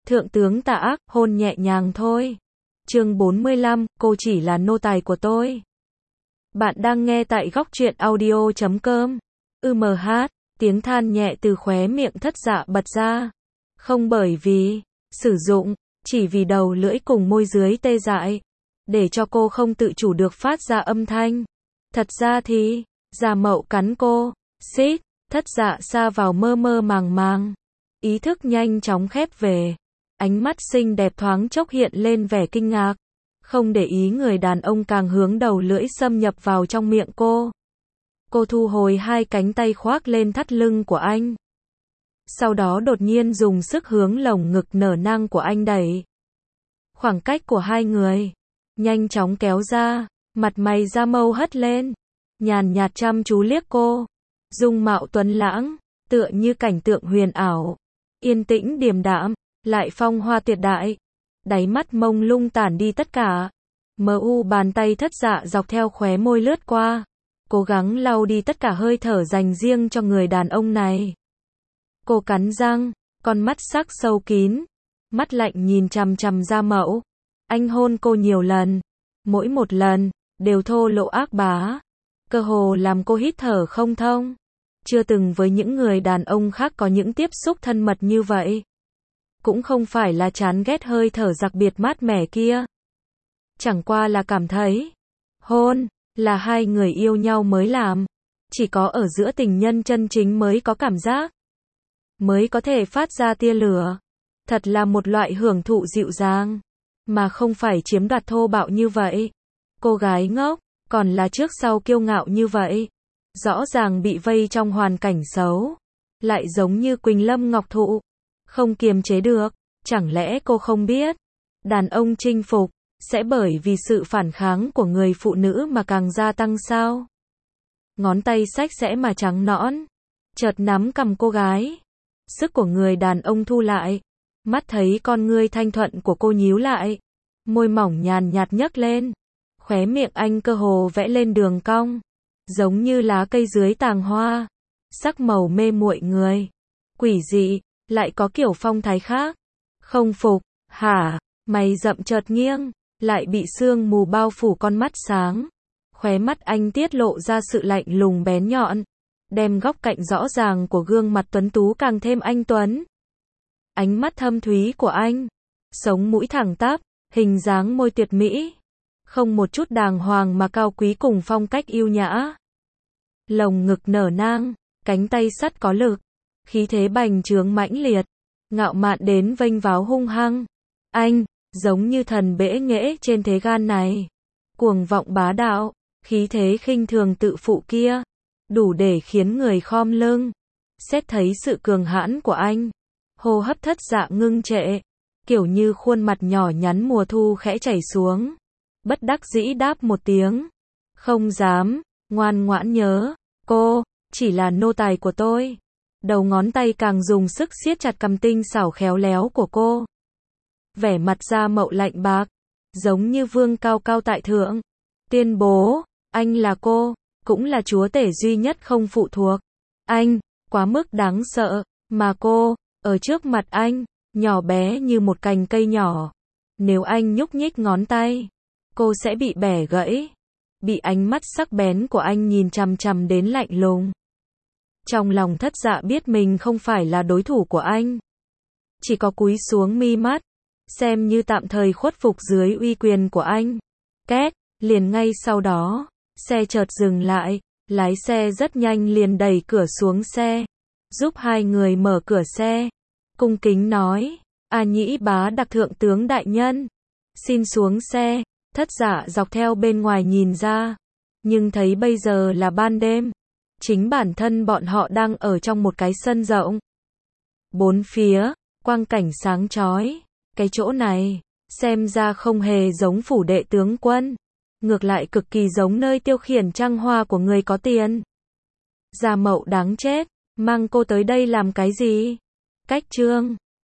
Thượng tướng tà ác, hôn nhẹ nhàng thôi. Chương 45, cô chỉ là nô tài của tôi. Bạn đang nghe tại góc truyện audio.com. Tiếng than nhẹ từ khóe miệng Thất Dạ bật ra. Không bởi vì sử dụng, chỉ vì đầu lưỡi cùng môi dưới tê dại, để cho cô không tự chủ được phát ra âm thanh. Thật ra thì, Gia Mậu cắn cô, xít, Thất Dạ sa vào mơ mơ màng màng. Ý thức nhanh chóng khép về. Ánh mắt xinh đẹp thoáng chốc hiện lên vẻ kinh ngạc. Không để ý người đàn ông càng hướng đầu lưỡi xâm nhập vào trong miệng cô. Cô thu hồi hai cánh tay khoác lên thắt lưng của anh. Sau đó đột nhiên dùng sức hướng lồng ngực nở nang của anh đẩy. Khoảng cách của hai người nhanh chóng kéo ra, mặt mày Gia Mâu hất lên, nhàn nhạt chăm chú liếc cô. Dung mạo tuấn lãng, tựa như cảnh tượng huyền ảo, yên tĩnh điềm đạm, lại phong hoa tuyệt đại. Đáy mắt mông lung tản đi tất cả. Bàn tay Thất Dạ dọc theo khóe môi lướt qua, cố gắng lau đi tất cả hơi thở dành riêng cho người đàn ông này. Cô cắn răng, con mắt sắc sâu kín, mắt lạnh nhìn chằm chằm Gia Mậu. Anh hôn cô nhiều lần, mỗi một lần đều thô lỗ ác bá, cơ hồ làm cô hít thở không thông. Chưa từng với những người đàn ông khác có những tiếp xúc thân mật như vậy. Cũng không phải là chán ghét hơi thở đặc biệt mát mẻ kia. Chẳng qua là cảm thấy, hôn, là hai người yêu nhau mới làm. Chỉ có ở giữa tình nhân chân chính mới có cảm giác. Mới có thể phát ra tia lửa. Thật là một loại hưởng thụ dịu dàng. Mà không phải chiếm đoạt thô bạo như vậy. Cô gái ngốc, còn là trước sau kiêu ngạo như vậy. Rõ ràng bị vây trong hoàn cảnh xấu. Lại giống như Quỳnh Lâm Ngọc Thụ. Không kiềm chế được, chẳng lẽ cô không biết, đàn ông chinh phục, sẽ bởi vì sự phản kháng của người phụ nữ mà càng gia tăng sao? Ngón tay xách xẽ mà trắng nõn, chợt nắm cầm cô gái. Sức của người đàn ông thu lại, mắt thấy con ngươi thanh thuận của cô nhíu lại, môi mỏng nhàn nhạt nhấc lên, khóe miệng anh cơ hồ vẽ lên đường cong, giống như lá cây dưới tàng hoa, sắc màu mê muội người, quỷ dị. Lại có kiểu phong thái khác. Không phục, hả? Mày rậm chợt nghiêng, lại bị sương mù bao phủ con mắt sáng. Khóe mắt anh tiết lộ ra sự lạnh lùng bén nhọn, đem góc cạnh rõ ràng của gương mặt tuấn tú càng thêm anh tuấn. Ánh mắt thâm thúy của anh, sống mũi thẳng tắp, hình dáng môi tuyệt mỹ, không một chút đàng hoàng mà cao quý cùng phong cách yêu nhã. Lồng ngực nở nang, cánh tay sắt có lực. Khí thế bành trướng mãnh liệt, ngạo mạn đến vênh váo hung hăng. Anh, giống như thần bẽ nghễ trên thế gian này. Cuồng vọng bá đạo, khí thế khinh thường tự phụ kia, đủ để khiến người khom lưng. Xét thấy sự cường hãn của anh, hô hấp Thất Dạ ngưng trệ, kiểu như khuôn mặt nhỏ nhắn mùa thu khẽ chảy xuống. Bất đắc dĩ đáp một tiếng. Không dám, ngoan ngoãn nhớ, cô, chỉ là nô tài của tôi. Đầu ngón tay càng dùng sức siết chặt cằm tinh xảo khéo léo của cô. Vẻ mặt Gia Mậu lạnh bạc, giống như vương cao cao tại thượng. Tuyên bố, anh là cô, cũng là chúa tể duy nhất không phụ thuộc. Anh, quá mức đáng sợ, mà cô, ở trước mặt anh, nhỏ bé như một cành cây nhỏ. Nếu anh nhúc nhích ngón tay, cô sẽ bị bẻ gãy. Bị ánh mắt sắc bén của anh nhìn chằm chằm đến lạnh lùng. Trong lòng Thất Dạ biết mình không phải là đối thủ của anh. Chỉ có cúi xuống mi mắt, xem như tạm thời khuất phục dưới uy quyền của anh. Két, liền ngay sau đó, xe chợt dừng lại, lái xe rất nhanh liền đẩy cửa xuống xe, giúp hai người mở cửa xe. Cung kính nói, A Nhĩ bá đặc thượng tướng đại nhân, xin xuống xe. Thất Dạ dọc theo bên ngoài nhìn ra, nhưng thấy bây giờ là ban đêm. Chính bản thân bọn họ đang ở trong một cái sân rộng. Bốn phía, quang cảnh sáng chói. Cái chỗ này, xem ra không hề giống phủ đệ tướng quân. Ngược lại cực kỳ giống nơi tiêu khiển trăng hoa của người có tiền. Gia Mậu đáng chết, mang cô tới đây làm cái gì? Cách chương